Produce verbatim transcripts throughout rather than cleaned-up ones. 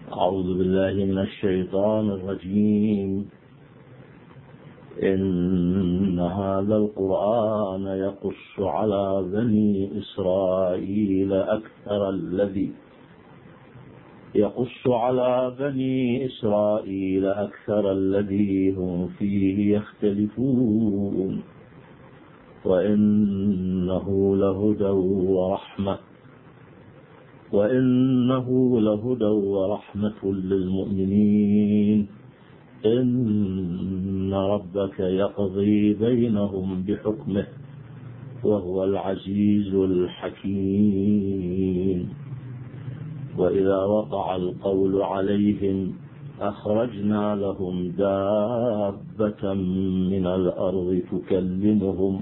أعوذ بالله من الشيطان الرجيم. إن هذا القرآن يقص على بني إسرائيل أكثر الذي يقص على بني إسرائيل أكثر الذي هم فيه يختلفون وإنه لهدى ورحمة وإنه لهدى ورحمة للمؤمنين. إن ربك يقضي بينهم بحكمه وهو العزيز الحكيم. وإذا وقع القول عليهم أخرجنا لهم دابة من الأرض تكلمهم.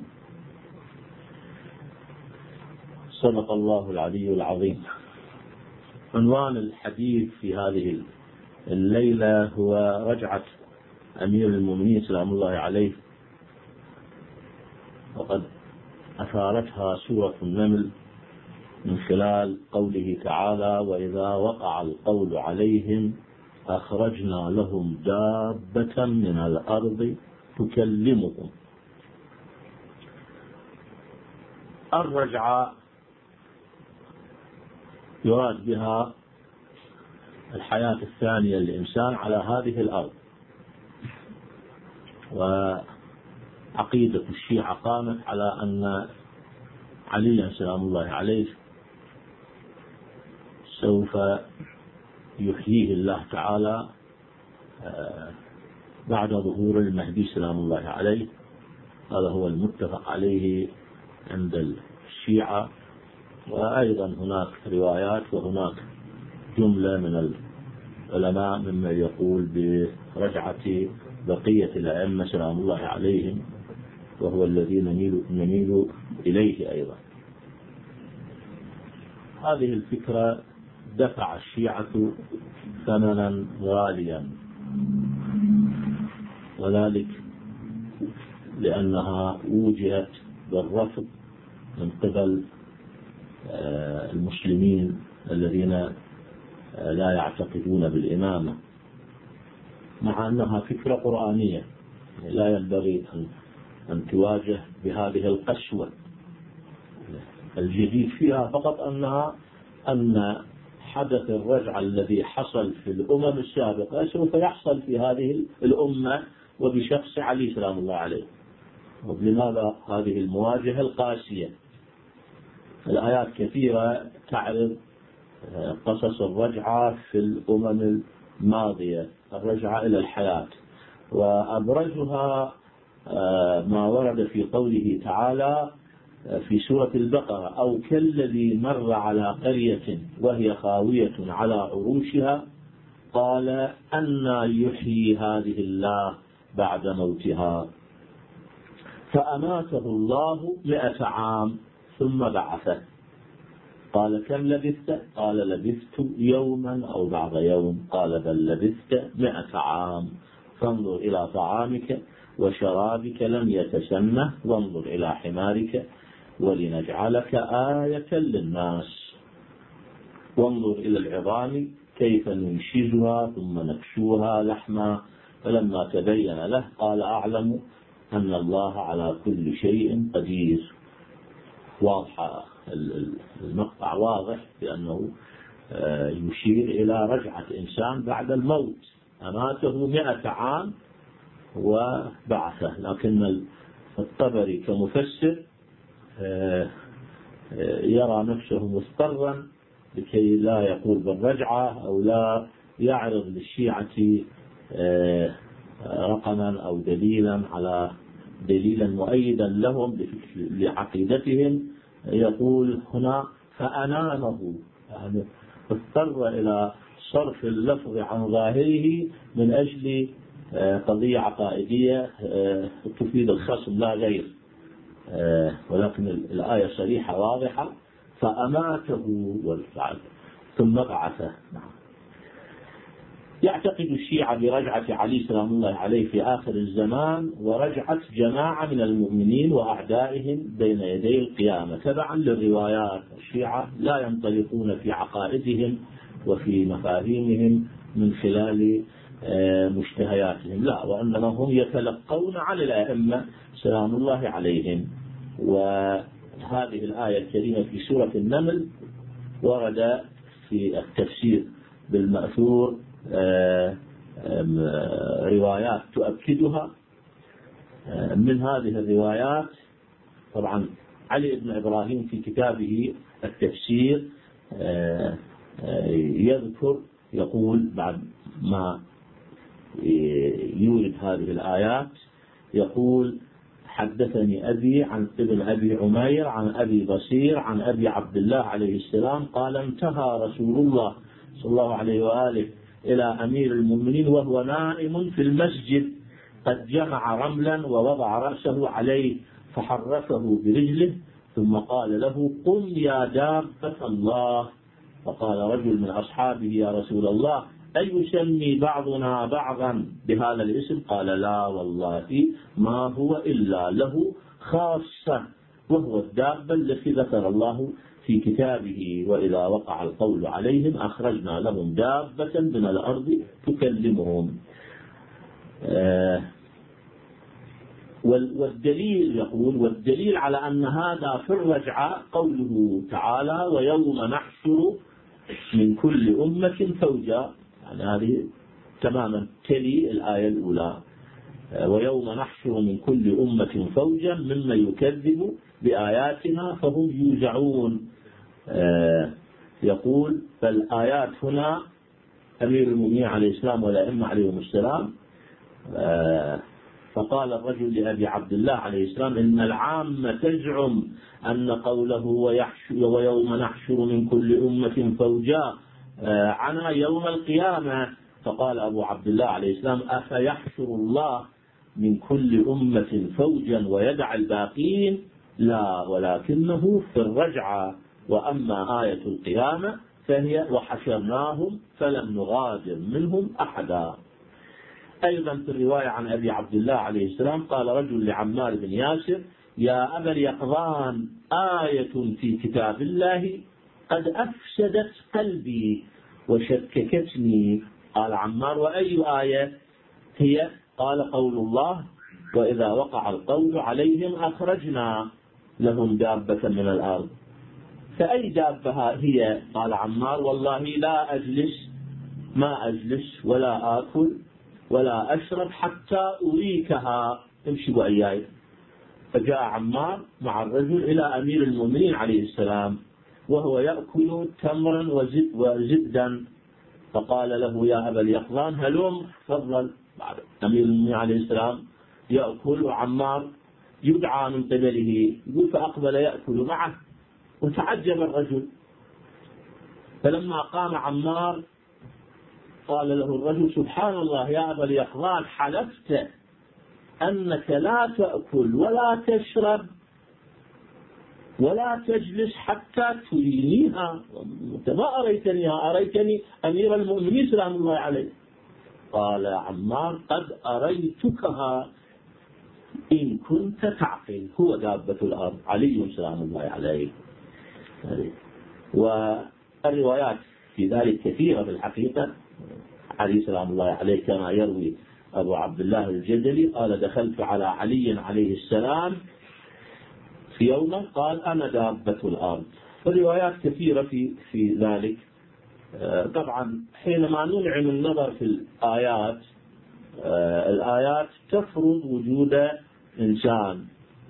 صدق الله العلي العظيم. عنوان الحديث في هذه الليلة هو رجعة أمير المؤمنين سلام الله عليه، وقد أثارتها سورة النمل من خلال قوله تعالى: وإذا وقع القول عليهم أخرجنا لهم دابة من الأرض تكلمهم. الرجعة يراد بها الحياة الثانية للإنسان على هذه الأرض. وعقيدة الشيعة قامت على أن عليا سلام الله عليه سوف يحييه الله تعالى بعد ظهور المهدي سلام الله عليه. هذا هو المتفق عليه عند الشيعة. وأيضا هناك روايات وهناك جملة من العلماء ممن يقول برجعة بقية الأئمة سلام الله عليهم، وهو الذي نميل, نميل إليه أيضا. هذه الفكرة دفع الشيعة ثمنا غاليا، وذلك لأنها وجهت بالرفض من قبل المسلمين الذين لا يعتقدون بالإمامة، مع أنها فكرة قرآنية لا ينبغي أن تواجه بهذه القسوة. الجديد فيها فقط أنها أن حدث الرجعة الذي حصل في الأمم السابقة سوف يحصل في هذه الأمة وبشخص علي سلام الله عليه. ولماذا هذه المواجهة القاسية؟ الآيات كثيرة تعرض قصص الرجعة في الأمم الماضية، الرجعة إلى الحياة، وأبرزها ما ورد في قوله تعالى في سورة البقرة: أو كالذي مر على قرية وهي خاوية على عروشها قال أنى يحيي هذه الله بعد موتها فأماته الله مئة عام ثم بعثه قال كم لبثت؟ قال لبثت يوما أو بعض يوم قال بل لبثت مئة عام فانظر إلى طعامك وشرابك لم يتسنه وانظر إلى حمارك ولنجعلك آية للناس وانظر إلى العظام كيف ننشزها ثم نكسوها لحما فلما تبين له قال أعلم أن الله على كل شيء قدير. واضحة المقطع واضح بأنه يشير إلى رجعة إنسان بعد الموت، أماته مئة عام وبعثه. لكن الطبري كمفسر يرى نفسه مضطرا لكي لا يقول بالرجعة أو لا يعرض للشيعة رقما أو دليلا على دليلا مؤيدا لهم لعقيدتهم. يقول هنا فأنانه، يعني اضطر إلى صرف اللفظ عن ظاهره من أجل قضية عقائدية تفيد الخصم لا غير. ولكن الآية صريحة واضحة: فأماته والفعل ثم بعثه. يعتقد الشيعة برجعة علي سلام الله عليه في آخر الزمان ورجعة جماعة من المؤمنين وأعدائهم بين يدي القيامة تبعا للروايات. الشيعة لا ينطلقون في عقائدهم وفي مفاهيمهم من خلال مشتهياتهم، لا، وإنما هم يتلقون عن الأئمة سلام الله عليهم. وهذه الآية الكريمة في سورة النمل ورد في التفسير بالمأثور روايات تؤكدها. من هذه الروايات طبعا علي بن إبراهيم في كتابه التفسير يذكر، يقول بعد ما يورد هذه الآيات يقول: حدثني أبي عن ابن أبي عمير عن أبي بصير عن أبي عبد الله عليه السلام قال: انتهى رسول الله صلى الله عليه وآله إلى أمير المؤمنين وهو نائم في المسجد قد جمع رملا ووضع رأسه عليه فحركه برجله ثم قال له: قم يا دابة الله. فقال رجل من أصحابه: يا رسول الله، أيسمي بعضنا بعضا بهذا الاسم؟ قال: لا والله ما هو إلا له خاصة، وهو الدابة التي ذكر الله في كتابه: وإذا وقع القول عليهم أخرجنا لهم دابة من الأرض تكلمهم. آه والدليل يقول: والدليل على أن هذا في الرجعة قوله تعالى: ويوم نحشر من كل أمة فوجا، يعني هذه تماما تلي الآية الأولى: ويوم نحشر من كل أمة فوجا ممن يكذب بآياتنا فهم يوزعون. يقول: فالآيات هنا أمير المؤمنين عليه السلام والأئمة عليهم السلام. فقال الرجل لأبي عبد الله عليه السلام: إن العامة تزعم أن قوله ويوم نحشر من كل أمة فوجا عنا يوم القيامة. فقال أبو عبد الله عليه السلام: أفيحشر الله من كل أمة فوجا ويدع الباقين؟ لا، ولكنه في الرجعة. وأما آية القيامة فهي: وحشرناهم فلم نغادر منهم أحدا. أيضا في الرواية عن أبي عبد الله عليه السلام قال رجل لعمار بن ياسر: يا أبا اليقظان، آية في كتاب الله قد أفسدت قلبي وشككتني. قال عمار: وأي آية هي؟ قال: قول الله: وإذا وقع القول عليهم أخرجنا لهم دابة من الأرض. فأي دابة هي؟ قال عمار: والله لا أجلس ما أجلس ولا آكل ولا أشرب حتى أريكها، امشي وإياي. فجاء عمار مع الرجل إلى أمير المؤمنين عليه السلام وهو يأكل تمرا وزبدا، فقال له: يا أبا اليقظان هلم تفضل. أمير المؤمنين عليه السلام يأكل وعمار يدعى من قبله، يقول: فأقبل يأكل معه وتعجب الرجل. فلما قام عمار قال له الرجل: سبحان الله يا أبا اليقظان، حلفت أنك لا تأكل ولا تشرب ولا تجلس حتى ترينيها، أنت ما أريتنيها، أريتني أمير المؤمنين سلام الله عليه. قال عمار: قد أريتكها إن كنت تعقل، هو دابة الأرض علي سلام الله عليه. والروايات في ذلك كثيرة في الحقيقة. علي سلام الله عليه كما يروي أبو عبد الله الجدلي قال: دخلت على علي عليه السلام في يوم قال: أنا دابة الأرض. فالروايات كثيرة في في ذلك. طبعا حينما ننعم النظر في الآيات، الآيات تفرض وجود إنسان.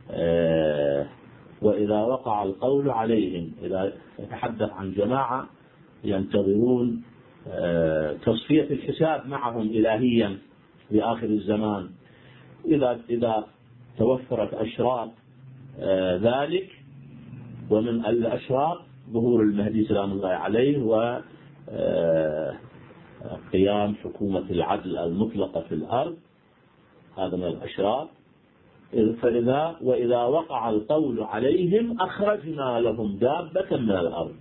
وإذا وقع القول عليهم، إذا يتحدث عن جماعة ينتظرون تصفية الحساب معهم إلهيا في آخر الزمان، إذا إذا توفرت أشراط ذلك، ومن الأشراط ظهور المهدي سلام الله عليه وقيام حكومة العدل المطلقة في الأرض، هذا من الأشراط. فإذا وإذا وقع القول عليهم أخرجنا لهم دابة من الأرض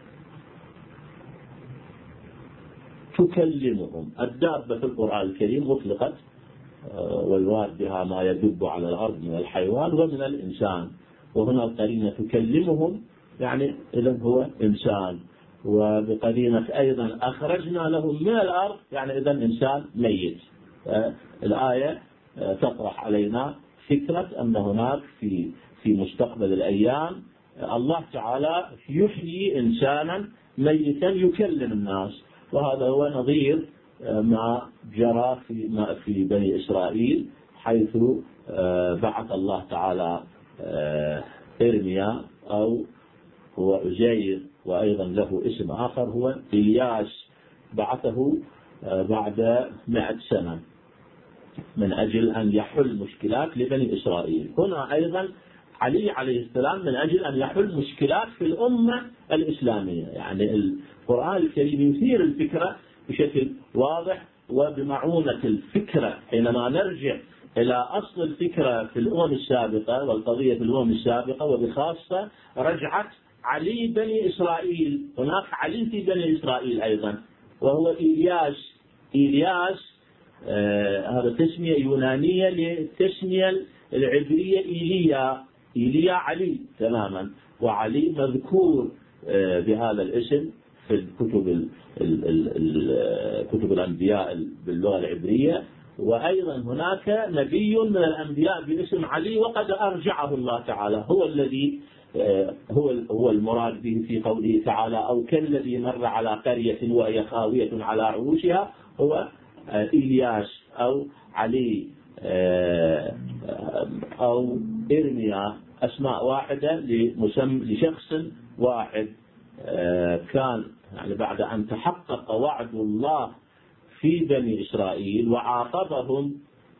تكلمهم. الدابة في القرآن الكريم أطلقت والوارد بها ما يدب على الأرض من الحيوان ومن الإنسان، وهنا القرينة تكلمهم، يعني إذا هو إنسان. وبقرينة أيضا أخرجنا لهم من الأرض، يعني إذا إنسان ميت. الآية تطرح علينا فكرة أن هناك في في مستقبل الأيام الله تعالى يحيي إنسانا ميتا يكلم الناس، وهذا هو نظير ما جرى في ما في بني إسرائيل، حيث بعث الله تعالى إرميا أو هو عزير، وأيضا له اسم آخر هو إلياس، بعثه بعد مئة سنة من أجل أن يحل مشكلات لبني إسرائيل. هنا أيضا علي عليه السلام من أجل أن يحل مشكلات في الأمة الإسلامية. يعني القرآن الكريم يثير الفكرة بشكل واضح وبمعونة الفكرة. حينما نرجع إلى أصل الفكرة في الأمم السابقة والقضية في الأمم السابقة، وبخاصة رجعت علي بني إسرائيل، هناك علي في بني إسرائيل أيضا وهو إلياس. إلياس آه هذا تسمية يونانية للتسمية العبرية إيليا. إيليا علي تماما، وعلي مذكور آه بهذا الاسم في الكتب ال ال ال كتب الأنبياء باللغة العبرية. وأيضا هناك نبي من الأنبياء باسم علي وقد أرجعه الله تعالى، هو الذي هو هو المراد به في قوله تعالى أو كالذي مر على قرية وهي خاوية على عروشها، هو إلياس أو علي أو إرميا، أسماء واحدة لشخص واحد كان يعني بعد أن تحقق وعد الله في بني إسرائيل وعاقبهم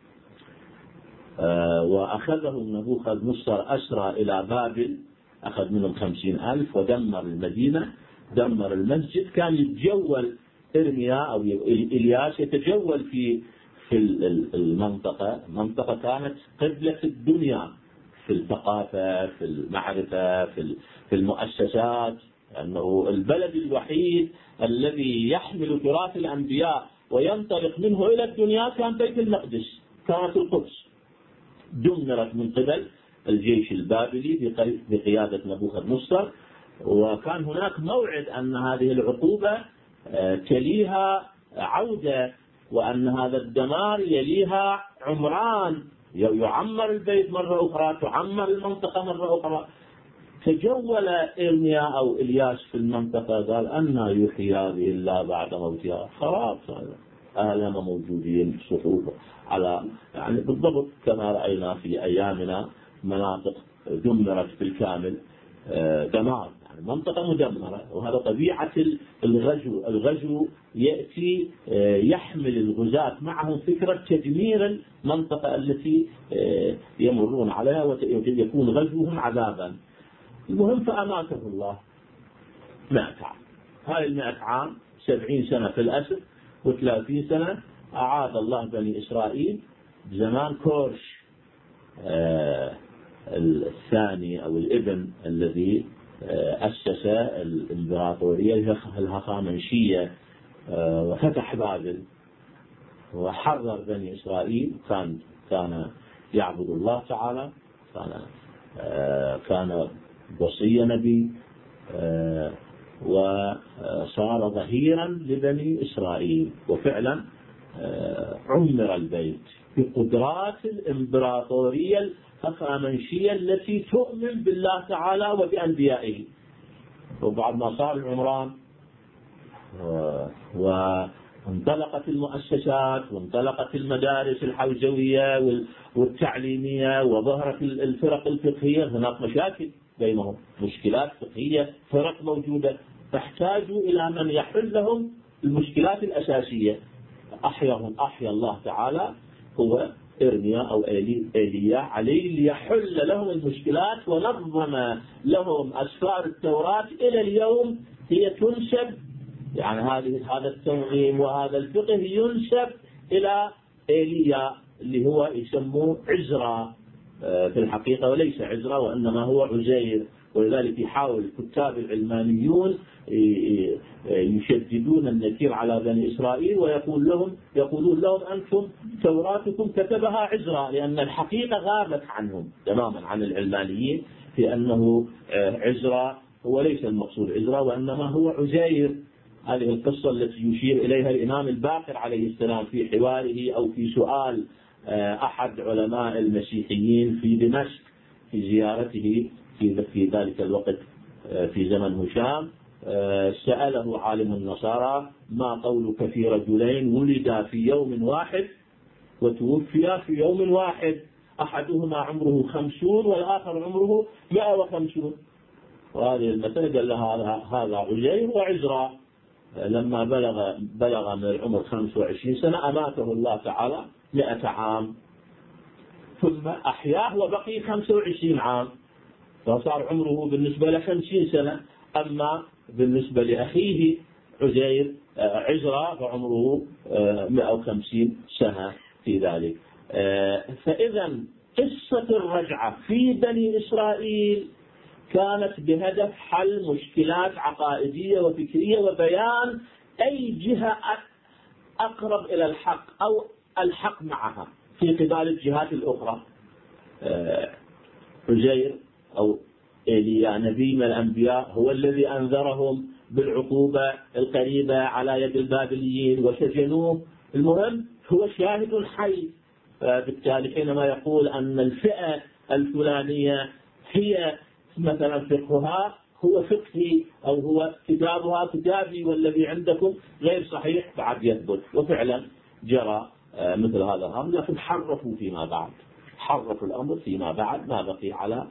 وأخذهم نبوخذ نصر أسرى إلى بابل، أخذ منهم خمسين ألف ودمر المدينة، دمر المسجد. كان يتجول إرميا أو إلياس يتجول في في المنطقة، منطقة كانت قبلة الدنيا في الثقافة، في المعرفة، في في المؤسسات، أنه البلد الوحيد الذي يحمل تراث الأنبياء وينطلق منه إلى الدنيا كان بيت المقدس، كانت القدس دمرت من قبل الجيش البابلي بقيادة نبوخذ نصر. وكان هناك موعد أن هذه العقوبة تليها عودة، وأن هذا الدمار يليها عمران، يعمر البيت مرة أخرى، تعمر المنطقة مرة أخرى. تجول إرميا أو إلياس في المنطقة، قال أن يحيي هذه الله بعد موتها، خراب أهلنا موجودين صفوف على يعني بالضبط كما رأينا في أيامنا مناطق دمرت بالكامل، دمار يعني منطقة مدمرة. وهذا طبيعة الغزو، الغزو يأتي يحمل الغزاة معهم فكرة تدمير المنطقة التي يمرون عليها ويكون غزوهم عذابا. المهم فأماته الله مئة عام. هاي المئة عام سبعين سنة في الأسر وثلاثين سنة أعاد الله بني إسرائيل بزمان كورش آه الثاني أو الابن الذي آه أسس الإمبراطورية الهخامنشية آه وفتح بابل وحرر بني إسرائيل. كان كان يعبد الله تعالى، كان آه كان وصي نبي آه وصار ظهيرا لبني إسرائيل. وفعلا آه عمر البيت بقدرات الإمبراطورية الهخامنشية التي تؤمن بالله تعالى وبأنبيائه. وبعد ما صار العمران وانطلقت المؤسسات وانطلقت المدارس الحوزوية والتعليمية وظهرت الفرق الفقهية، هناك مشاكل بينهم، مشكلات فقهية، فرق موجودة، تحتاجوا إلى من يحل لهم المشكلات الأساسية. أحياهم أحيا الله تعالى هو إرميا أو إيليا عليه ليحل لهم المشكلات، ونظم لهم أسفار التوراة إلى اليوم هي تنسب، يعني هذه هذا التنظيم وهذا الفقه ينسب إلى إيليا اللي هو يسموه عزرا في الحقيقة، وليس عزرا وإنما هو عزير. ولذلك يحاول الكتاب العلمانيون يشددون النكير على بني إسرائيل ويقول لهم يقولون لهم أنتم توراتكم كتبها عزرا، لأن الحقيقة غابت عنهم تماما عن العلمانيين في أنه عزرا هو ليس المقصود عزرا، وإنما هو عزير. هذه القصة التي يشير إليها الإمام الباقر عليه السلام في حواره أو في سؤال أحد علماء المسيحيين في دمشق في زيارته في في ذلك الوقت في زمن هشام. سأله عالم النصارى: ما قولك في رجلين ولدا في يوم واحد وتوفيا في يوم واحد، أحدهما عمره خمسون والآخر عمره مئة وخمسون؟ وهذه المسألة قال لها هذا عزير وعزرا. لما بلغ بلغ من العمر خمسة وعشرين سنة أماته الله تعالى مئة عام، ثم أحياه وبقي خمسة وعشرين عام، فصار عمره بالنسبة له خمسين سنة. أما بالنسبة لأخيه عزير عزرا فعمره مئة وخمسين سنة في ذلك. فإذا قصة الرجعة في بني إسرائيل كانت بهدف حل مشكلات عقائدية وفكرية وبيان أي جهة أقرب إلى الحق أو الحق معها في قبال الجهات الأخرى. عزير أو إيليا نبي من الأنبياء هو الذي أنذرهم بالعقوبة القريبة على يد البابليين وسجنوه. المهم هو شاهد حي. بالتالي حينما يقول أن الفئة الفلانية هي مثلا فقهها هو فقهي أو هو كتابها كتابي والذي عندكم غير صحيح، بعد يثبت. وفعلا جرى مثل هذا الأمر، لكن حرفوا فيما بعد، حرفوا الأمر فيما بعد، ما بقي على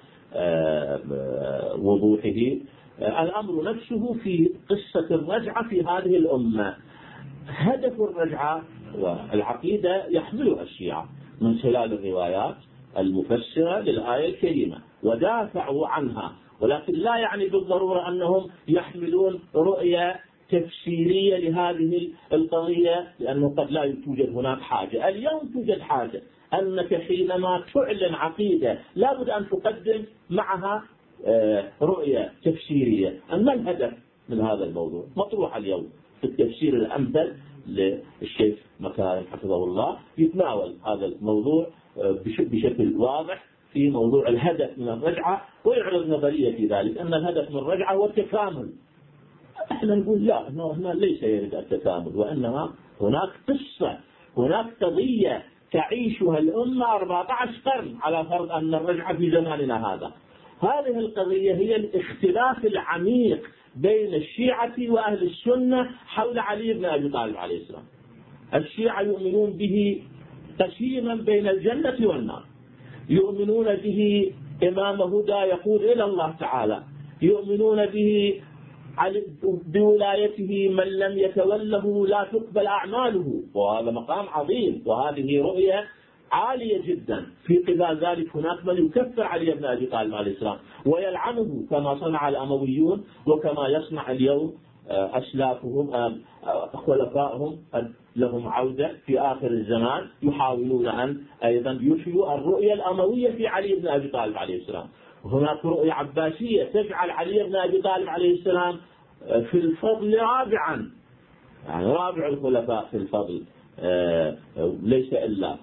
وضوحه. الأمر نفسه في قصة الرجعة في هذه الأمة. هدف الرجعة والعقيدة يحملها الشيعة من خلال الروايات المفسرة للآية الكريمة ودافعوا عنها، ولكن لا يعني بالضرورة أنهم يحملون رؤية تفسيرية لهذه القضية، لأنه قد لا توجد هناك حاجة. اليوم توجد حاجة أنك حينما تعلن عقيدة لابد أن تقدم معها رؤية تفسيرية. أما الهدف من هذا الموضوع مطروح اليوم في التفسير الأمثل للشيخ مكارم حفظه الله، يتناول هذا الموضوع بشكل واضح في موضوع الهدف من الرجعة، ويعرض نظرية في ذلك أن الهدف من الرجعة هو التكامل. احنا نقول لا، هنا ليس يريد التكامل، وإنما هناك قصة، هناك قضية تعيشها الأمة أربعة عشر قرن، على فرض أن الرجعة في زماننا هذا. هذه القضية هي الاختلاف العميق بين الشيعة وأهل السنة حول علي بن أبي طالب عليه السلام. الشيعة يؤمنون به قسيما بين الجنة والنار، يؤمنون به إمام هدى يقود إلى الله تعالى، يؤمنون به بولايته من لم يتوله لا تقبل أعماله، وهذا مقام عظيم وهذه رؤية عالية جدا. في قبال ذلك هناك من يكفر علي بن أبي طالب عليه السلام ويلعنه كما صنع الأمويون وكما يصنع اليوم أسلافهم خلفائهم لهم عودة في آخر الزمان، يحاولون أن أيضا يشيئوا الرؤية الأموية في علي بن أبي طالب عليه السلام. هناك رؤية عباسية تجعل علي بن أبي طالب عليه السلام في الفضل رابعا، يعني رابع الخلفاء في الفضل ليس إلا،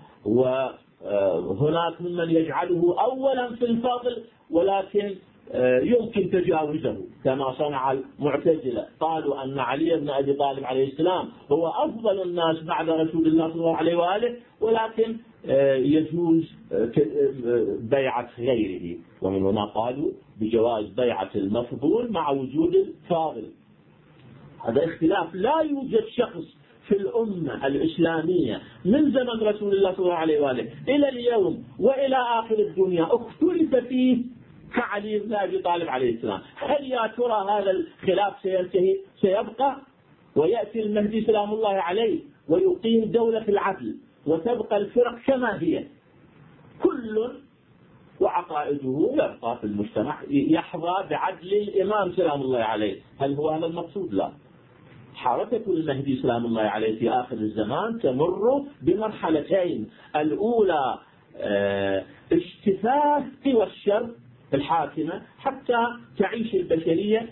وهناك ممن يجعله أولا في الفضل ولكن يمكن تجاوزه كما صنع المعتزلة، قالوا أن علي بن أبي طالب عليه السلام هو أفضل الناس بعد رسول الله صلى الله عليه وآله، ولكن يجوز بيعة غيره، ومن هنا قالوا بجواز بيعة المفضول مع وجود الفاضل. هذا اختلاف. لا يوجد شخص في الأمة الإسلامية من زمن رسول الله صلى الله عليه وآله إلى اليوم وإلى آخر الدنيا اختلف فيه كعلي بن أبي طالب عليه السلام. هل يا ترى هذا الخلاف سينتهي؟ سيبقى ويأتي المهدي سلام الله عليه ويقيم دولة العدل وتبقى الفرق كما هي، كل وعقائده يبقى في المجتمع يحظى بعدل الإمام سلام الله عليه. هل هو هذا المقصود؟ لا. حركة المهدي سلام الله عليه في آخر الزمان تمر بمرحلتين. الأولى اجتثاث قوى الشر الحاكمة حتى تعيش البشرية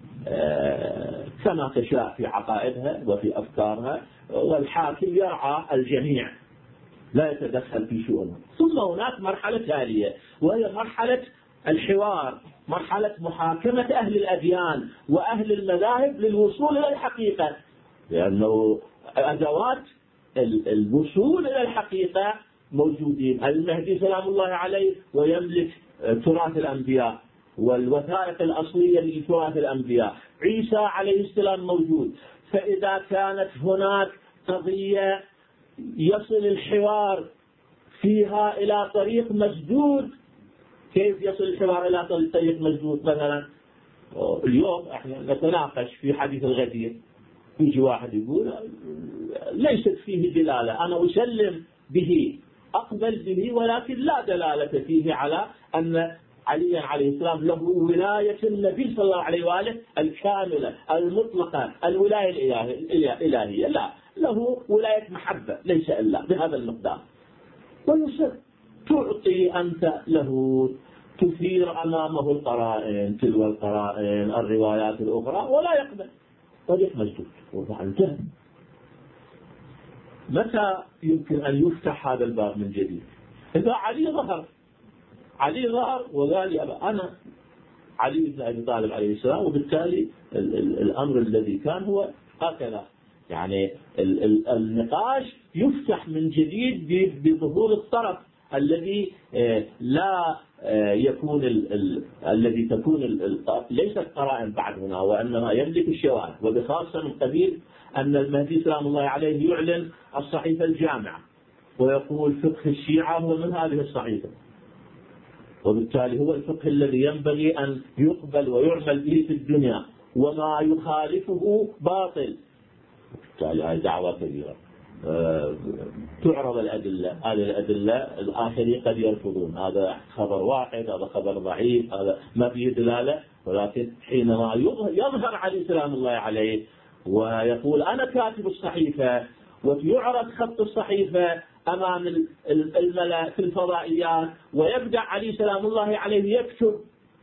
كما تشاء في عقائدها وفي أفكارها، والحاكم يرعى الجميع لا يتدخل في شؤونهم. ثم هناك مرحلة تالية وهي مرحلة الحوار مرحلة محاكمة أهل الأديان وأهل المذاهب للوصول إلى الحقيقة، لأنه أدوات الوصول إلى الحقيقة موجودين. المهدي سلام الله عليه ويملك تراث الأنبياء والوثائق الأصلية لتراث الأنبياء، عيسى عليه السلام موجود. فإذا كانت هناك قضية يصل الحوار فيها إلى طريق مسدود، كيف يصل الحوار إلى طريق مسدود؟ مثلا اليوم احنا نتناقش في حديث الغدير، يجي واحد يقول ليست فيه دلالة، أنا أسلم به أقبل به، ولكن لا دلالة فيه على أن علي عليه السلام له ولاية النبي صلى الله عليه وآله الكاملة المطلقة، الولاية الإلهية، لا، له ولاية محبة ليس إلا بهذا المقدار. ويصير تعطي أنت له، تثير أمامه القرائن، تلو القرائن، الروايات الأخرى، ولا يقبل، طريق مسدود وانتهى. متى يمكن أن يفتح هذا الباب من جديد؟ إذا علي ظهر علي ظهر وقال أنا علي بن أبي طالب عليه السلام، وبالتالي ال ال الأمر الذي كان هو هكذا. يعني ال ال النقاش يفتح من جديد بظهور الطرف الذي لا يكون ال ال الذي تكون ليست قرائن بعد هنا، وإنما يملك الشواهد. وبخاصة من قبيل أن المهدي سلام الله عليه يعلن الصحيفة الجامعة ويقول فقه الشيعة هو من هذه الصحيفة، وبالتالي هو الفقه الذي ينبغي أن يقبل ويعمل به في الدنيا، وما يخالفه باطل. بالتالي هذه دعوة كبيرة. أه تعرض الأدلة، هذه الأدلة الآخرين قد يرفضون، هذا خبر واحد، هذا خبر ضعيف، هذا ما فيه دلالة. ولكن حينما يظهر علي سلام الله عليه ويقول أنا كاتب الصحيفة، ويعرض خط الصحيفة أمام الملأ في الفضائيات، ويبدأ علي سلام الله عليه يكتب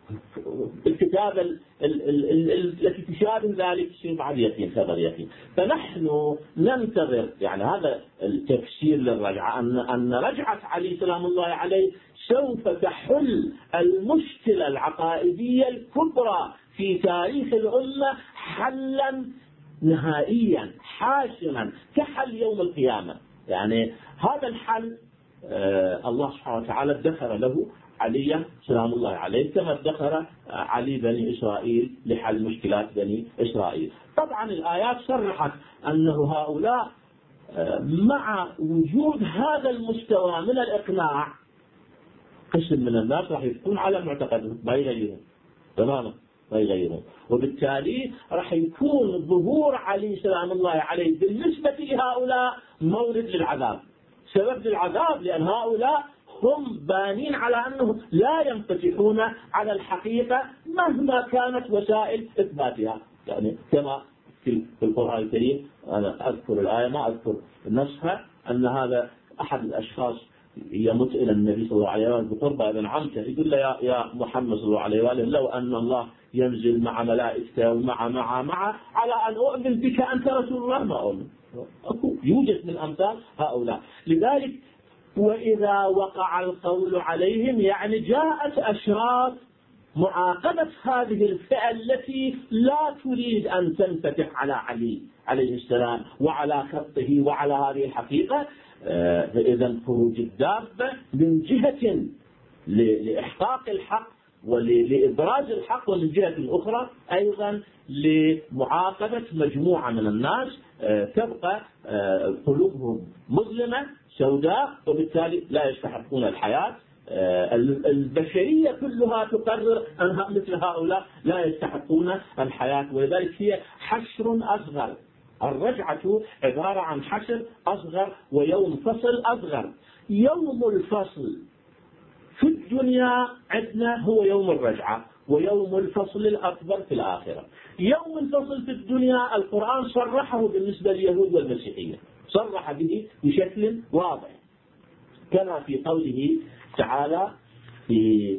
الكتابة التي تشابه ذلك، شيء بعد يقين، خبر يقين. فنحن ننتظر، يعني هذا التفسير للرجعة، أن أن رجعة علي سلام الله عليه سوف تحل المشكلة العقائدية الكبرى في تاريخ الأمة حلا نهائيا حاسما كحل يوم القيامة. يعني هذا الحل آه الله سبحانه وتعالى ادخر له علي سلام الله عليه، كما ادخر علي بني إسرائيل لحل مشكلات بني إسرائيل. طبعا الآيات صرحت أنه هؤلاء آه مع وجود هذا المستوى من الإقناع، قسم من الناس راح يكون على معتقدهم، ما يغيرون تماما، ما يغيرون. وبالتالي راح يكون ظهور علي سلام الله عليه بالنسبة لهؤلاء مورد للعذاب، سبب للعذاب، لأن هؤلاء هم بانين على أنهم لا ينفتحون على الحقيقة مهما كانت وسائل إثباتها. يعني كما في القرآن الكريم، أنا أذكر الآية ما أذكر نصها، أن هذا أحد الأشخاص يمت إلى النبي صلى الله عليه وسلم بقربة ابن عمته، يقول له يا, يا محمد صلى الله عليه وسلم، لو أن الله ينزل مع ملائكته ومع مع مع على أن أؤمن بك أنت رسول الله ما أؤمن. أكو يوجد من أمثال هؤلاء. لذلك وإذا وقع القول عليهم، يعني جاءت أشراط معاقبة هذه الفئة التي لا تريد أن تنفتح على علي عليه السلام وعلى خطه وعلى هذه الحقيقة. فإذا خروج الدابة من جهة لإحقاق الحق ولإبراز الحق، ومن جهة أخرى أيضا لمعاقبة مجموعة من الناس تبقى قلوبهم مظلمة سوداء، وبالتالي لا يستحقون الحياة. البشرية كلها تقرر أن مثل هؤلاء لا يستحقون الحياة، ولذلك هي حشر أصغر. الرجعة عبارة عن حشر أصغر ويوم فصل أصغر. يوم الفصل في الدنيا عندنا هو يوم الرجعة، ويوم الفصل الأكبر في الآخرة. يوم الفصل في الدنيا القرآن صرحه بالنسبة لليهود والمسيحية، صرح به بشكل واضح، كما في قوله تعالى في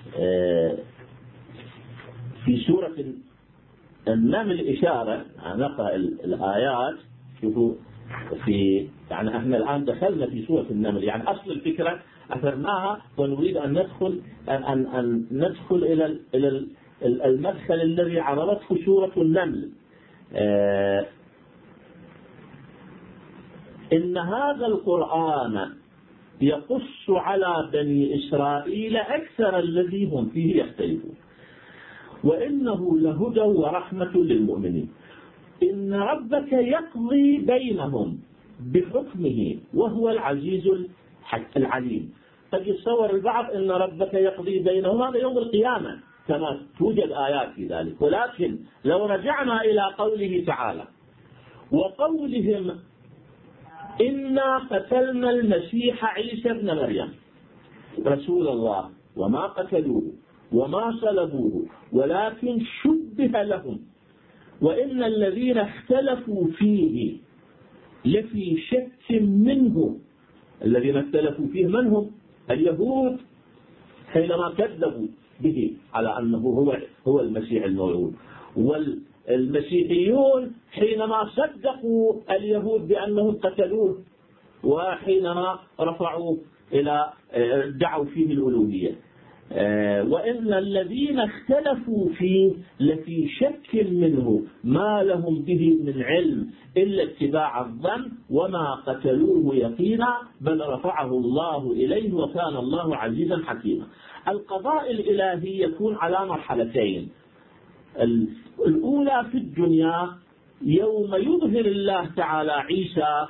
في سورة النمل إشارة. نقرأ الآيات. شوفوا في يعني احنا الآن دخلنا في سورة النمل. يعني أصل الفكرة أثرناها ونريد أن ندخل أن أن, أن ندخل إلى إلى المدخل الذي عرضته سورة النمل. آه إن هذا القرآن يقص على بني إسرائيل أكثر الذي هم فيه يختلفون وإنه لهدى ورحمة للمؤمنين. إن ربك يقضي بينهم بحكمه وهو العزيز العليم. قد يتصور البعض أن ربك يقضي بينهم هذا يوم القيامة كما توجد آيات في ذلك، ولكن لو رجعنا إلى قوله تعالى وقولهم إنا قتلنا المسيح عيسى ابن مريم رسول الله وما قتلوه وما صلبوه ولكن شبه لهم وإن الذين اختلفوا فيه لفي شك منه. الذين اختلفوا فيه من هم؟ اليهود حينما كذبوا به على أنه هو هو المسيح الموعود، والمسيحيون حينما صدقوا اليهود بأنهم قتلوه وحينما رفعوا إلى دعوا فيه الألوهية. وإن الذين اختلفوا فيه لفي شك منه ما لهم به من علم إلا اتباع الظن وما قتلوه يقينا بل رفعه الله إليه وكان الله عزيزا حكيما. القضاء الإلهي يكون على مرحلتين. الأولى في الدنيا يوم يظهر الله تعالى عيسى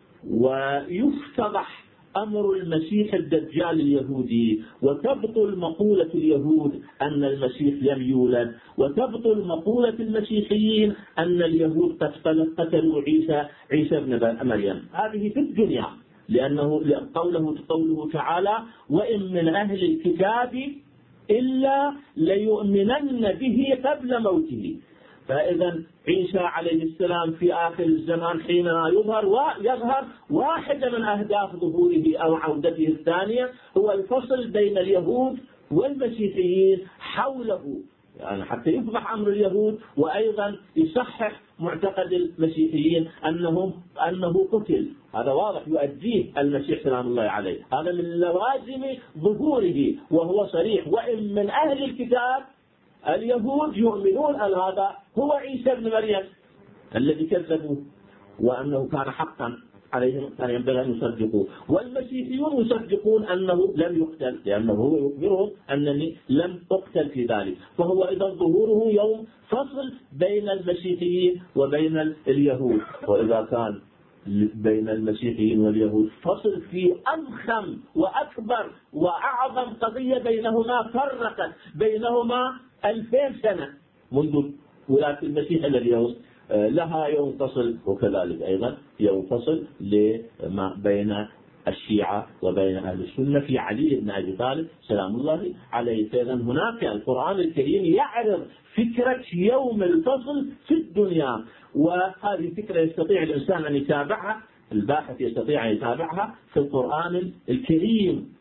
ويفتضح أمر المسيح الدجال اليهودي وتبطل مقولة اليهود أن المسيح لم يولد وتبطل مقولة المسيحيين أن اليهود قتلوا عيسى عيسى ابن مريم. هذه في الدنيا لأنه قوله قوله تعالى وإن من أهل الكتاب إلا ليؤمنن به قبل موته. فإذا عيسى عليه السلام في آخر الزمان حينما يظهر ويظهر واحدة من أهداف ظهوره أو عودته الثانية هو الفصل بين اليهود والمسيحيين حوله، يعني حتى يفضح أمر اليهود وأيضا يصحح معتقد المسيحيين أنهم أنه قتل. هذا واضح يؤديه المسيح سلام الله عليه، هذا من لوازم ظهوره وهو صريح وإن من أهل الكتاب اليهود يؤمنون أن هذا هو عيسى ابن مريم الذي كذبوا وأنه كان حقا عليهم كان ينبغي أن يصدقوا، والمسيحيون يصدقون أنه لم يقتل لأنه هو يخبرهم أنني لم أقتل في ذلك. فهو إذا ظهوره يوم فصل بين المسيحيين وبين اليهود. وإذا كان بين المسيحيين واليهود فصل في أضخم وأكبر وأعظم قضية بينهما فرقت بينهما ألفين سنة منذ ولاة المسيح الذي لها يوم فصل، وكذلك أيضا يوم فصل لما بين الشيعة وبين أهل السنة في علي بن أبي طالب سلام الله عليه. فإذا هناك القرآن الكريم يعرض فكرة يوم الفصل في الدنيا، وهذه فكرة يستطيع الإنسان أن يتابعها، الباحث يستطيع أن يتابعها في القرآن الكريم.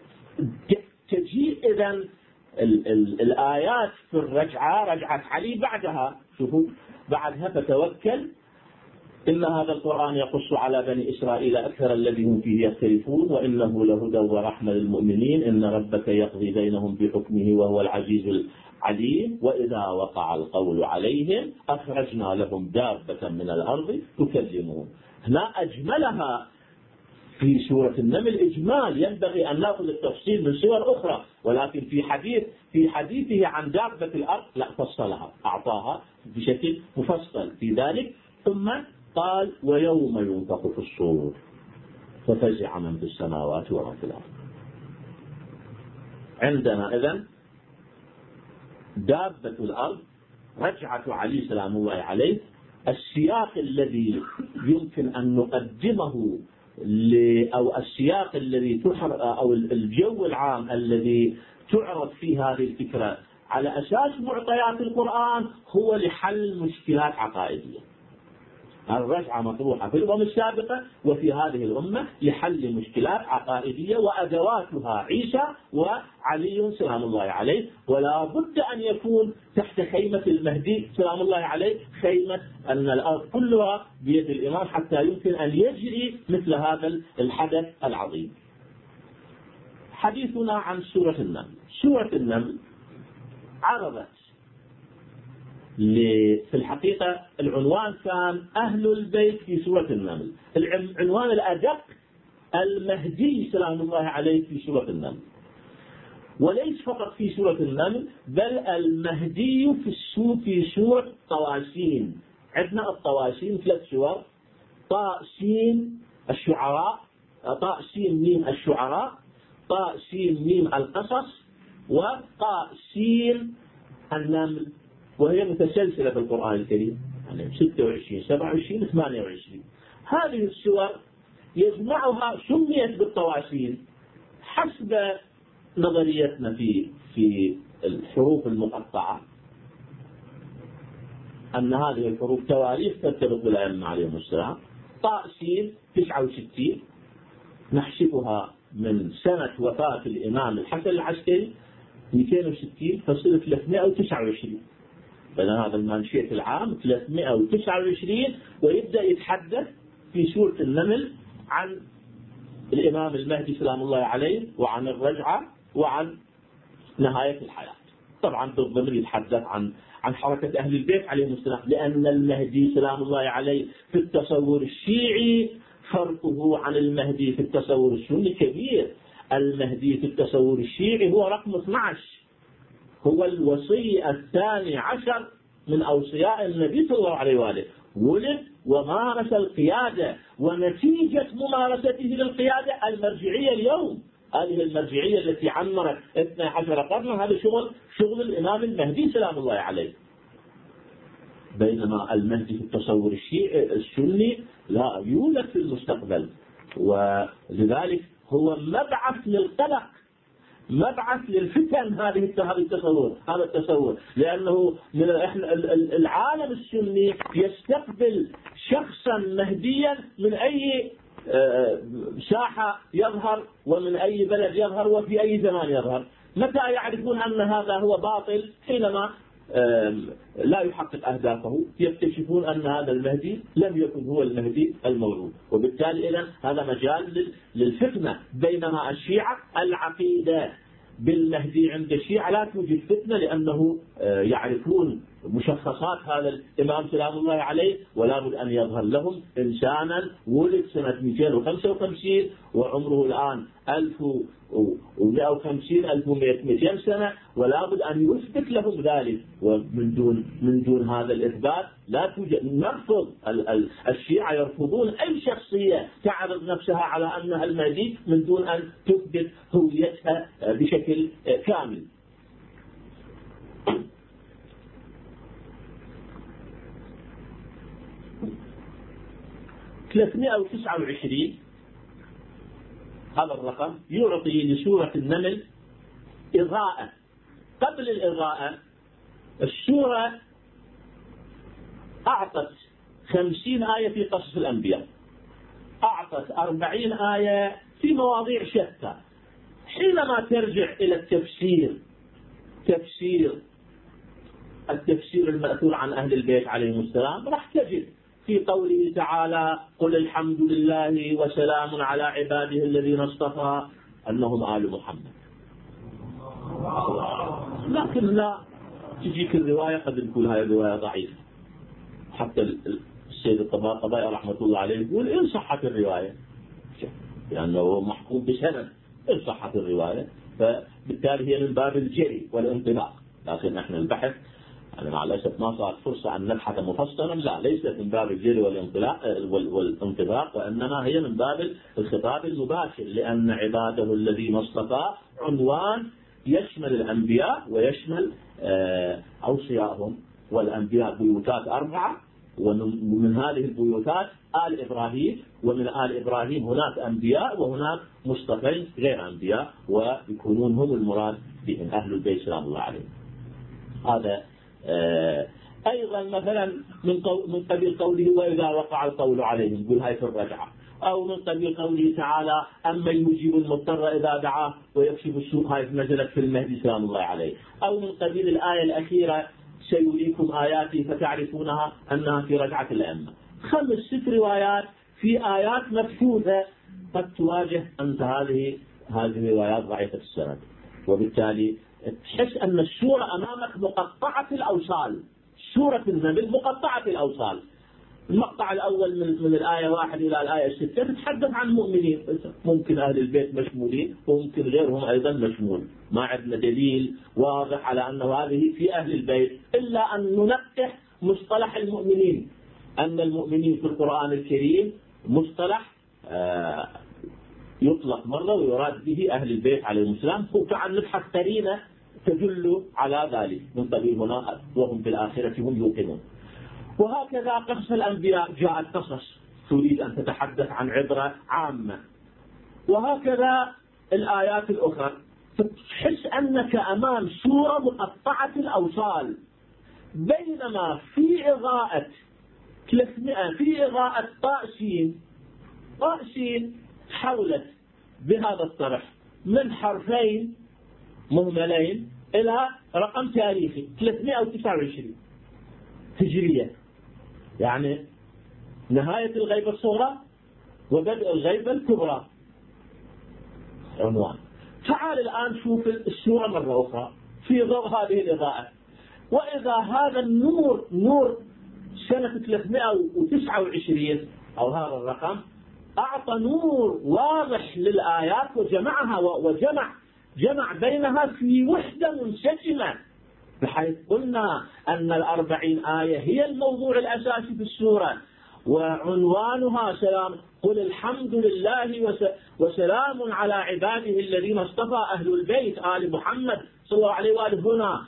تجيء إذن الآيات في الرجعة رجعة علي بعدها، شوفوا بعدها فتوكل إن هذا القرآن يقص على بني إسرائيل أكثر الذي هم فيه يختلفون وإنه لهدى ورحمة للمؤمنين إن ربك يقضي بينهم بحكمه وهو العزيز العليم وإذا وقع القول عليهم أخرجنا لهم دابة من الأرض تكلمهم. هنا أجملها في سورة النمل إجمال، ينبغي أن نأخذ التفصيل من سور أخرى، ولكن في حديث في حديثه عن دابة الأرض لا فصلها أعطاها بشكل مفصل في ذلك. ثم قال ويوم ينفخ في الصور ففزع من في السماوات ومن في الأرض. عندنا إذن دابة الأرض رجعة علي سلام الله عليه. السياق الذي يمكن أن نقدمه أو السياق الذي تحر أو الجو العام الذي تعرض فيه هذه الفكرة على أساس معطيات القرآن هو لحل مشكلات عقائدية. الرجعة مطروحة في الأمم السابقة وفي هذه الأمة لحل مشكلات عقائدية وأدواتها عيسى وعلي سلام الله عليه، ولا بد أن يكون تحت خيمة المهدي سلام الله عليه خيمة أن الأرض كلها بيد الإمام حتى يمكن أن يجري مثل هذا الحدث العظيم. حديثنا عن سورة النمل. سورة النمل عرضت في الحقيقة العنوان كان أهل البيت في سورة النمل، العنوان الأدق المهدي سلام الله عليه في سورة النمل، وليس فقط في سورة النمل بل المهدي في السور في سورة طواسين. عندنا الطواسين ثلاث سور: طاء سين الشعراء، طاء سين ميم الشعراء، طاء سين ميم القصص، وطاء سين النمل، وهي متسلسلة في القرآن الكريم، يعني ستة وعشرين سبعة وعشرين ثمانية وعشرين. هذه السور يجمعها سميت بالطواسين حسب نظريتنا في في الحروف المقطعة، أن هذه الحروف تواريخ ترتبط بالأئمة عليهم السلام. طاء سين تسعة وستين نحسبها من سنة وفاة الإمام الحسن العسكري مئتين وستين فصير ثلاثمائة وتسعة وعشرين، فهذا المنشئ العام ثلاثمائة وتسعة وعشرين، ويبدأ يتحدث في سورة النمل عن الإمام المهدي سلام الله عليه وعن الرجعة وعن نهاية الحياة. طبعا بالضمن يتحدث عن عن حركة أهل البيت عليهم السلام، لأن المهدي سلام الله عليه في التصور الشيعي فرقه عن المهدي في التصور السني كبير. المهدي في التصور الشيعي هو رقم اثني عشر، هو الوصي الثاني عشر من أوصياء النبي صلى الله عليه وآله، ولد ومارس القيادة، ونتيجة ممارسته للقيادة المرجعية اليوم، هذه المرجعية التي عمرت اثني عشر قرنا، هذا شغل شغل الإمام المهدي سلام الله عليه. بينما المهدي في التصور الشيعي السني لا يولد في المستقبل، ولذلك هو مبعث للقلق، مبعث للفتن. هذه التصور هذا التصور لأنه من احنا العالم السني يستقبل شخصا مهديا من أي ساحة يظهر ومن أي بلد يظهر وفي أي زمان يظهر. متى يعرفون أن هذا هو باطل؟ حينما لا يحقق أهدافه، يكتشفون أن هذا المهدي لم يكن هو المهدي الموعود، وبالتالي إذن هذا مجال للفتنة. بينما الشيعة العقيدة بالمهدي عند الشيعة لا توجد فتنة، لأنه يعرفون مشخصات هذا الإمام سلام الله عليه، ولا بد أن يظهر لهم إنسانا ولد سنة مئتين وخمسة وخمسين وعمره الآن ألف ومئة وخمسين ألف ومئتين سنة، ولا بد أن يثبت لهم ذلك. ومن دون من دون هذا الإثبات لا توجد. نرفض، الشيعة يرفضون أي شخصية تعرض نفسها على أنها المهدي من دون أن تثبت هويتها بشكل كامل. ثلاثمائة وتسعة وعشرين هذا الرقم يعطي لسورة النمل إضاءة. قبل الإضاءة السورة أعطت خمسين آية في قصص الأنبياء، أعطت أربعين آية في مواضيع شتى. حينما ترجع إلى التفسير، تفسير التفسير المأثور عن أهل البيت عليهم السلام، راح تجد في قوله تعالى: قل الحمد لله وسلام على عباده الذين اصطفى أنهم آل محمد. لكن لا تجيك الرواية قد تكون هاي الرواية ضعيفة. حتى السيد الطباطبائي رحمة الله عليه يقول إن صحت الرواية، لأنه محكوم بسند، إن صحت الرواية فبالتالي هي من باب الجري والانطلاق. لكن نحن البحث يعني مع الأسف ما صارت فرصة أن نبحث مفصلا، لا، ليست من باب الجري والانطلاق، وإنما هي من باب الخطاب المباشر، لأن عباده الذين اصطفى عنوان يشمل الأنبياء ويشمل أوصياءهم. والأنبياء بيوتات أربعة، ومن هذه البيوتات آل إبراهيم، ومن آل إبراهيم هناك أنبياء وهناك مصطفين غير أنبياء، ويكونون هم المراد بهم أهل البيت سلام الله عليهم. هذا أيضا مثلا من من قبيل قوله: وإذا وقع القول عليهم، يقول هاي في الرجعة. أو من قبيل قوله تعالى: أما يجيب المضطر إذا دعاه ويكشف السوء، هاي نزلت في المهدي سلام الله عليه. أو من قبيل الآية الأخيرة: سيريكم آياتي فتعرفونها أنها في رجعة الأئمة. خمس ست روايات في آيات مبثوثة. قد تواجه أنت هذه هذه روايات ضعيفة السند، وبالتالي تحس أن السورة أمامك مقطعة الأوصال، سورة النمل مقطعة الأوصال. المقطع الأول من, من الآية واحد إلى الآية ستة تتحدث عن مؤمنين، ممكن أهل البيت مشمولين وممكن غيرهم أيضا مشمول، ما عندنا دليل واضح على أن هذه في أهل البيت، إلا أن ننقح مصطلح المؤمنين، أن المؤمنين في القرآن الكريم مصطلح آه يطلق مرة ويراد به أهل البيت عليهم السلام، وطبعا نبحث قرينة تدل على ذلك من قبيل هنا وهم في الآخرة هم يوقنون. وهكذا قصص الأنبياء جاءت قصص تريد أن تتحدث عن عبرة عامة، وهكذا الآيات الأخرى تحس أنك أمام سورة مقطعة الأوصال. بينما في إضاءة ثلاثمائة في إضاءة طائسين طائسين حولت بهذا الطرح من حرفين مهملين إلى رقم تاريخي ثلاثمائة وتسعة وعشرين هجرية، يعني نهاية الغيبة الصغرى وبدء الغيبة الكبرى عنوان. تعال الآن شوف السورة مرة أخرى في ضوء هذه الإضاءة، وإذا هذا النور نور سنة ثلاثمائة وتسعة وعشرين أو هذا الرقم أعطى نور واضح للآيات وجمعها وجمع جمع بينها في وحدة منسجمة، بحيث قلنا أن الأربعين آية هي الموضوع الأساسي في السورة، وعنوانها سلام قل الحمد لله وسلام على عباده الذين اصطفى أهل البيت آل محمد صلى الله عليه وآله. هنا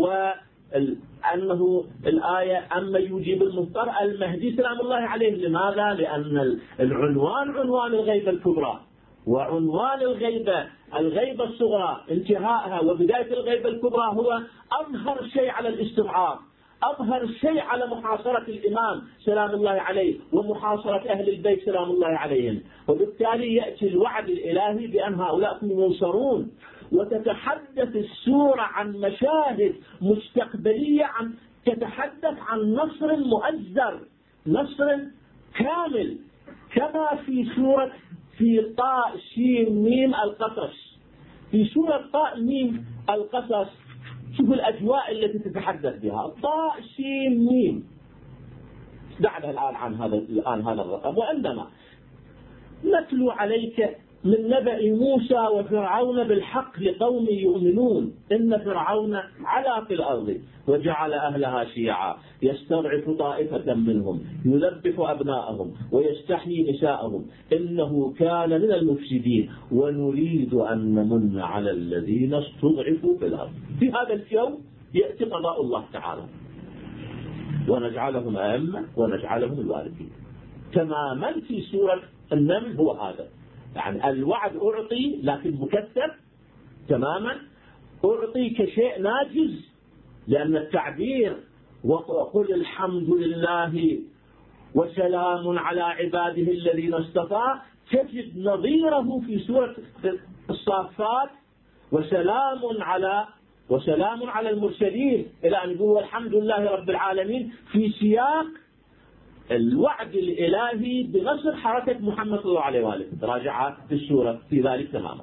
وأنه الآية أما يجيب المضطر المهدي سلام الله عليه. لماذا؟ لأن العنوان عنوان الغيبة الكبرى، وعنوان الغيبة الغيبة الصغرى انتهائها، وبداية الغيبة الكبرى هو أظهر شيء على الاستضعاف، أظهر شيء على محاصرة الإمام سلام الله عليه ومحاصرة أهل البيت سلام الله عليهم. وبالتالي يأتي الوعد الإلهي بأن هؤلاء ينصرون، وتتحدث السورة عن مشاهد مستقبلية، عن تتحدث عن نصر مؤزر، نصر كامل، كما في سورة في طاء شين ميم القصص. في سورة طاء ميم القصص شوف الأجواء التي تتحدث بها، طاء شين ميم. دعنا الآن عن هذا الآن هذا الرقم. وعندما نتلو عليك من نبأ موسى وفرعون بالحق لقوم يؤمنون إن فرعون علا في الأرض وجعل أهلها شيعا يستضعف طائفة منهم يذبح أبناءهم ويستحيي نساءهم إنه كان من المفسدين ونريد أن نمن على الذين استضعفوا في الأرض. في هذا اليوم يأتي قضاء الله تعالى ونجعلهم أئمة ونجعلهم الوارثين. تماما في سورة النمل هو هذا، يعني الوعد أعطي لكن مكثف تماما، أعطي كشيء ناجز، لأن التعبير وقل الحمد لله وسلام على عباده الذين اصطفى تجد نظيره في سورة الصافات وسلام على وسلام على المرسلين إلى أن يقول الحمد لله رب العالمين في سياق الوعد الإلهي بنصر حركة محمد صلى الله عليه وآله. راجعها في السورة في ذلك تماما.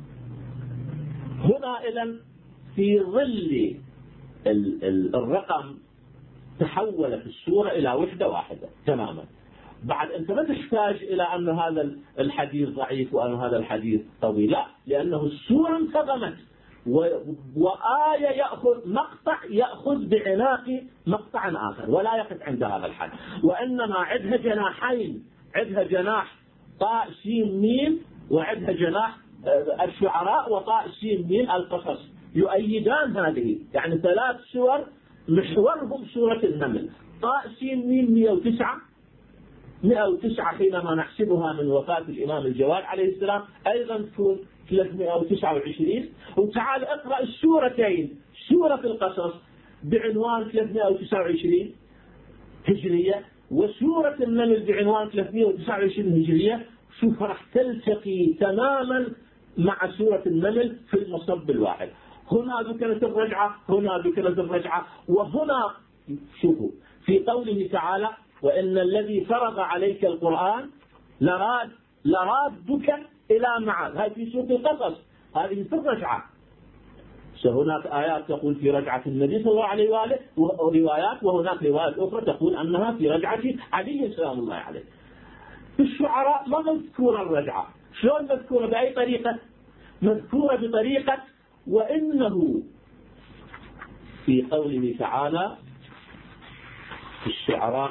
هنا إذن في ظل الرقم تحولت السورة إلى وحدة واحدة تماما. بعد أنت ما تحتاج إلى أن هذا الحديث ضعيف وأن هذا الحديث طويل، لا، لأنه السورة انتظمت، وآية يأخذ مقطع يأخذ بعناق مقطع آخر ولا يقف عند هذا الحد، وإنما عدها جناحين، عدها جناح طاء سين ميم، وعدها جناح الشعراء وطاء سين ميم القصص، يؤيدان هذه، يعني ثلاث سور محورهم سورة النمل. طاء سين ميم مئة وتسعة مئة وتسعة حينما نحسبها من وفاة الإمام الجواد عليه السلام أيضا تكون ثلاثمائة وتسعة وعشرين. وتعال اقرأ السورتين، سورة القصص بعنوان ثلاثمائة وتسعة وعشرين هجرية وسورة النمل بعنوان ثلاثمائة وتسعة وعشرين هجرية، شوف راح تلتقي تماما مع سورة النمل في المصب الواحد. هنا ذكرت الرجعة، هنا ذكرت الرجعة، وهنا شوفوا في قوله تعالى وإن الذي فرض عليك القرآن لراد لرادك إلى معاد. هذه في سورة القصص، هذه في الرجعة. هناك آيات تقول في رجعة النبي صلى الله عليه وآله وروايات، وهناك روايات أخرى تقول أنها في رجعة علي سلام الله عليه. في الشعراء ما مذكورة الرجعة. شلون مذكورة؟ بأي طريقة؟ مذكورة بطريقة وإنه في قوله تعالى في الشعراء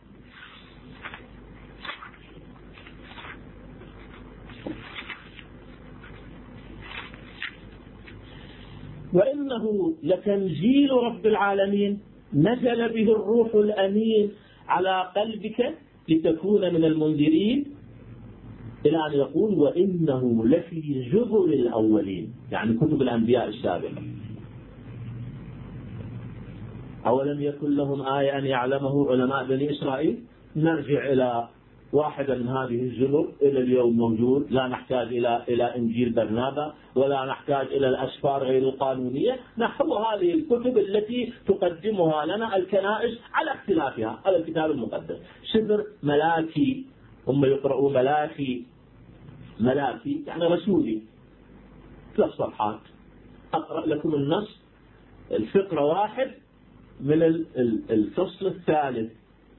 وإنه لتنزيل رب العالمين نزل به الروح الأمين على قلبك لتكون من المنذرين، إلى أن يقول وإنه لفي زبر الأولين، يعني كتب الأنبياء السابقة. أولم يكن لهم آية أن يعلمه علماء بني إسرائيل؟ نرجع إلى واحدة من هذه الزبر إلى اليوم موجود، لا نحتاج إلى إلى إنجيل برنابا ولا نحتاج إلى الأسفار غير القانونية، نحو هذه الكتب التي تقدمها لنا الكنائس على اختلافها على الكتاب المقدس. سفر ملاكي، هم يقرأوا ملاكي، ملاكي يعني رسولي، ثلاث صفحات. أقرأ لكم النص، الفقرة واحد من الفصل الثالث: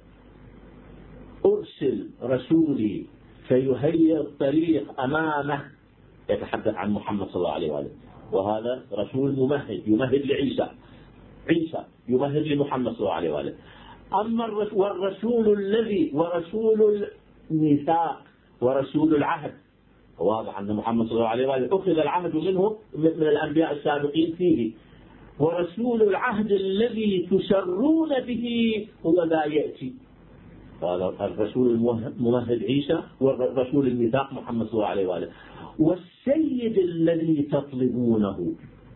أرسل رسولي فيهيئ الطريق أمامه. يتحدث عن محمد صلى الله عليه وآله، وهذا رسول ممهد، يمهد لعيسى، عيسى يمهد لمحمد صلى الله عليه وآله. أما والرسول الذي ورسول الميثاق ورسول العهد، واضح أن محمد صلى الله عليه وآله أخذ العهد منه من الأنبياء السابقين فيه. ورسول العهد الذي تسرون به هو ذا يأتي، هذا الرسول الممهد عيسى، والرسول الميثاق محمد صلى الله عليه وآله. والسيد الذي تطلبونه،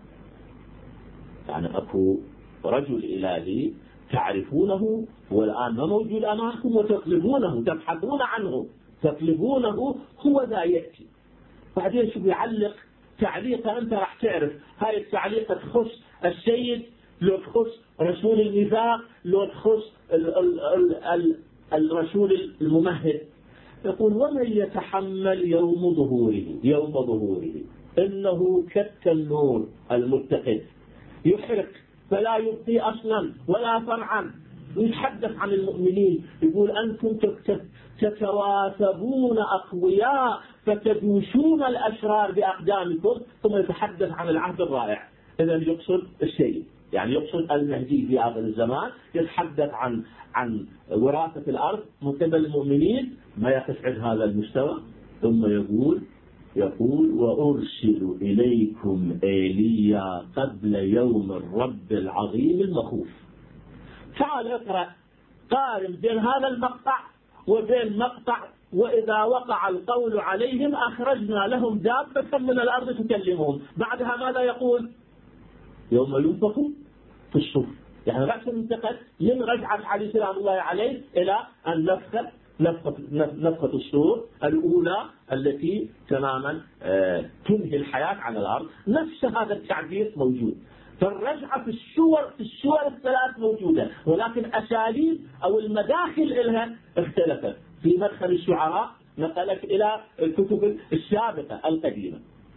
يعني أكو رجل إلهي تعرفونه والآن ما موجود أمامكم وتطلبونه، تبحثون عنه، تطلبونه، هو ذا يأتي. بعدين شو بيعلق تعليقه، أنت راح تعرف هاي التعليقة تخص السيد لو تخص رسول الميثاق لو تخص ال ال ال ال الرسول الممهد. يقول ومن يتحمل يوم ظهوره، يوم ظهوره إنه كالتنور المتقد يحرق فلا يبقي أصلا ولا فرعا. ويتحدث عن المؤمنين، يقول أنتم تتواثبون أقوياء فتدوشون الأشرار بأقدامكم. ثم يتحدث عن العهد الرائع. إذا يقصد السيد، يعني يقصد المهدي في آخر الزمان، يتحدث عن عن وراثة الأرض من قبل المؤمنين، ما يقف عند هذا المستوى. ثم يقول يقول وأرسل إليكم إيليا قبل يوم الرب العظيم المخوف. تعال اقرأ، قارن بين هذا المقطع وبين مقطع وإذا وقع القول عليهم أخرجنا لهم دابة من الأرض تكلمهم. بعدها ماذا يقول؟ يوم ينفخ في الصور، يعني رأس انتقل من رجعة علي سلام الله عليه إلى النفخة نفخة نفخة الصور الأولى التي تماما تنهي الحياة على الأرض. نفس هذا التعبير موجود. فالرجعة في السور في السور الثلاث موجودة، ولكن أساليب أو المداخل إلها اختلفت. في مدخل الشعراء نقلت إلى الكتب السابقة القديمة.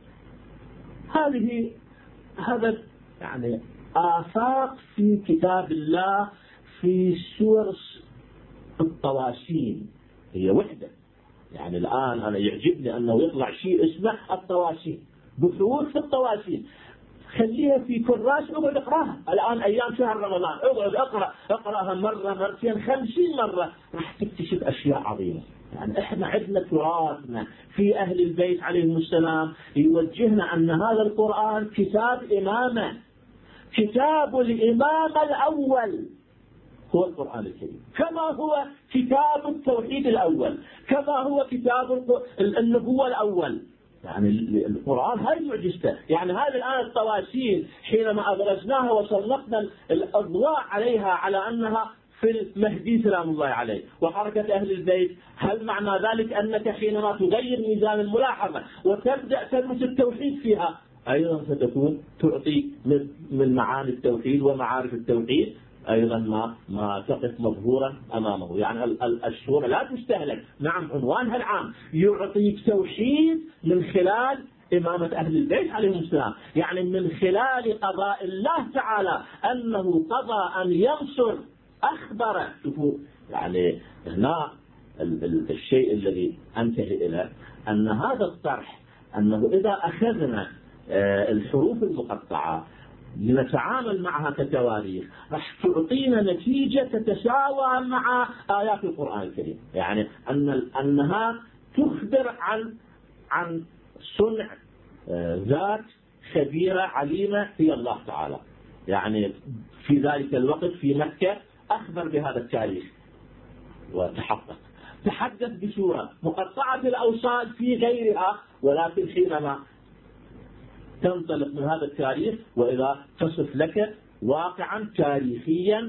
هذه هذا يعني آفاق في كتاب الله في سور الطواشين، هي وحدة. يعني الآن أنا يعجبني أنه يطلع شيء اسمه الطواشين، بحوث في الطواشين. خليها في كراس، اقعد اقراها الآن أيام شهر رمضان، اقعد اقرأ اقرأها مرة مرتين خمسين مرة، راح تكتشف أشياء عظيمة. يعني احنا عندنا تراثنا في أهل البيت عليهم السلام يوجهنا أن هذا القرآن كتاب إمامة، كتاب الإمام الأول هو القرآن الكريم، كما هو كتاب التوحيد الأول، كما هو كتاب النبوة الأول. يعني القرآن هاي معجزته. يعني هذه الآن الطواشين حينما أبرزناها وسلطنا الأضواء عليها على أنها في المهدي سلام الله عليه وحركة أهل البيت، هل معنى ذلك أنك حينما تغير ميزان الملاحظة وتبدأ تدرس التوحيد فيها أيضا ستكون تعطي من معاني التوحيد ومعارف التوحيد؟ أيضا ما ما تقف مظهورا أمامه. يعني الشورى لا تستهلك. نعم عنوانها العام يعطيك توحيد من خلال إمامة أهل البيت عليهم السلام، يعني من خلال قضاء الله تعالى أنه قضى أن ينصر أخبر. شوفوا يعني هنا الشيء الذي أنتهي إليه أن هذا الطرح أنه إذا أخذنا الحروف المقطعة لنتعامل معها كتواريخ راح تعطينا نتيجة تتساوى مع آيات القرآن الكريم، يعني أن أنها تخبر عن عن صنع ذات خبيرة عليمة هي الله تعالى. يعني في ذلك الوقت في مكة أخبر بهذا التاريخ وتحقق، تحدث بسورة مقطعة الأوصال في غيرها، ولكن حينما تنطلق من هذا التاريخ وإذا تصف لك واقعا تاريخيا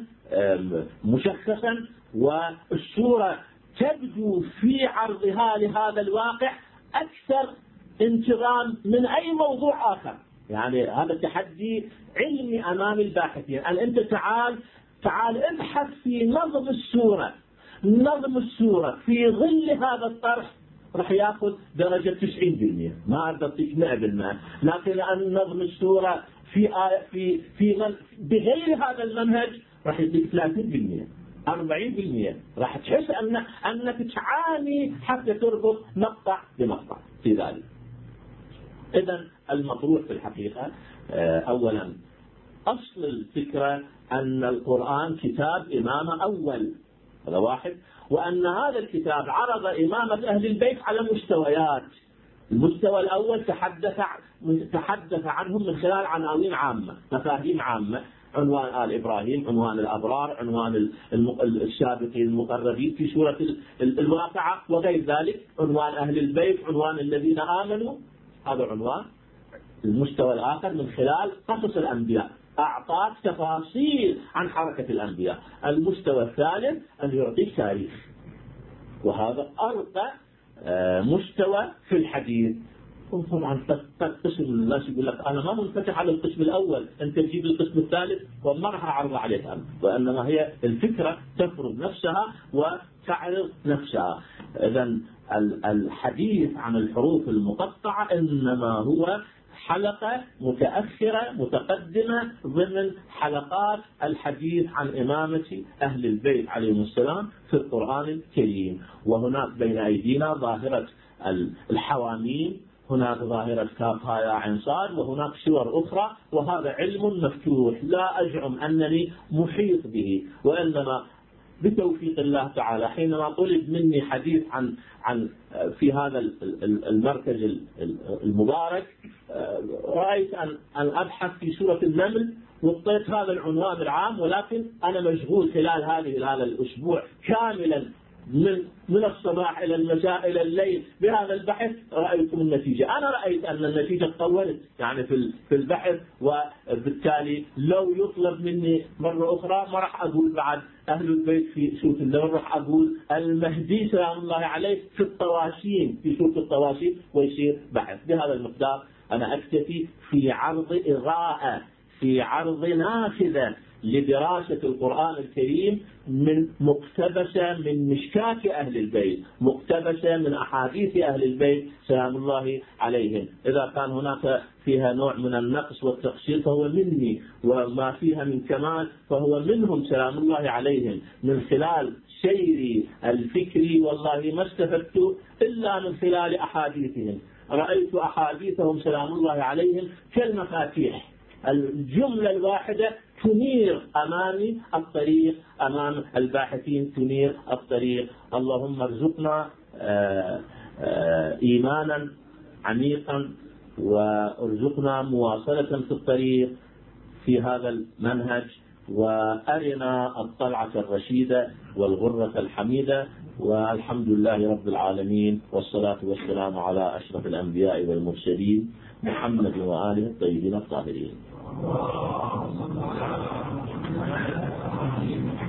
مشخصا، والصورة تبدو في عرضها لهذا الواقع أكثر انتظام من أي موضوع آخر. يعني هذا تحدي علمي أمام الباحثين، أن أنت تعال تعال ابحث في نظم السورة نظم السورة في ظل هذا الطرح، راح ياخذ درجة تسعين بالمئة، ما أعطيك مئة بالمئة، لكن أن نظم السورة في في في من بغير هذا المنهج راح يديك ثلاثين بالمئة أربعين بالمئة، راح تحس أن أنك تعاني حتى تربط مقطع بمقطع في ذلك. إذا المطروح في الحقيقة أولا أصل الفكرة أن القرآن كتاب إمامة أول، هذا واحد، وأن هذا الكتاب عرض إمامة أهل البيت على مستويات. المستوى الأول تحدث تحدث عنهم من خلال عناوين عامة، مفاهيم عامة، عنوان آل إبراهيم، عنوان الأبرار، عنوان السابقين المقربين في سورة الواقعة وغير ذلك، عنوان أهل البيت، عنوان الذين آمنوا، هذا عنوان. المستوى الآخر من خلال قصص الأنبياء، أعطاك تفاصيل عن حركة الأنبياء. المستوى الثالث أن يعطيك تاريخ، وهذا أرقى مستوى في الحديث. طبعا قسم الناس يقول لك أنا ما منفتح على القسم الأول، أنت تجيب القسم الثالث وما راح أعرض عليك أنا، وإنما هي الفكرة تفرض نفسها وتعرض نفسها. إذن الحديث عن الحروف المقطعة إنما هو حلقة متأخرة متقدمة ضمن حلقات الحديث عن إمامة أهل البيت عليهم السلام في القرآن الكريم. وهناك بين أيدينا ظاهرة الحواميم، هناك ظاهرة كاف هاء عين صاد، وهناك صور أخرى، وهذا علم مفتوح لا أزعم أنني محيط به، وإنما بتوفيق الله تعالى حينما طلب مني حديث عن عن في هذا المركز المبارك رأيت أن أن أبحث في سورة النمل وطيت هذا العنوان العام، ولكن أنا مشغول خلال هذه هذا الأسبوع كاملا من من الصباح إلى المساء إلى الليل بهذا البحث. رأيتم النتيجة، أنا رأيت أن النتيجة تطورت يعني في في البحث، وبالتالي لو يطلب مني مرة أخرى ما راح أقول بعد أهل البيت في سورة النمل، راح أقول المهدي سلام الله عليه في الطواشين في سورة الطواشين، ويصير بحث بهذا المقدار. أنا أكتفي في عرض إغاءة، في عرض نافذة لدراسة القرآن الكريم من مقتبسة من مشكاة أهل البيت، مقتبسة من أحاديث أهل البيت سلام الله عليهم. إذا كان هناك فيها نوع من النقص والتقصير فهو مني، وما فيها من كمال فهو منهم سلام الله عليهم. من خلال سيري الفكري والله ما استفدت إلا من خلال أحاديثهم، رأيت أحاديثهم سلام الله عليهم كالمفاتيح، الجملة الواحدة تنير أمامي الطريق، أمام الباحثين تنير الطريق. اللهم ارزقنا آآ آآ إيمانا عميقا، وارزقنا مواصلة في الطريق في هذا المنهج، وأرنا الطلعة الرشيدة والغرة الحميدة. والحمد لله رب العالمين، والصلاة والسلام على أشرف الأنبياء والمرسلين محمد وآله الطيبين الطاهرين.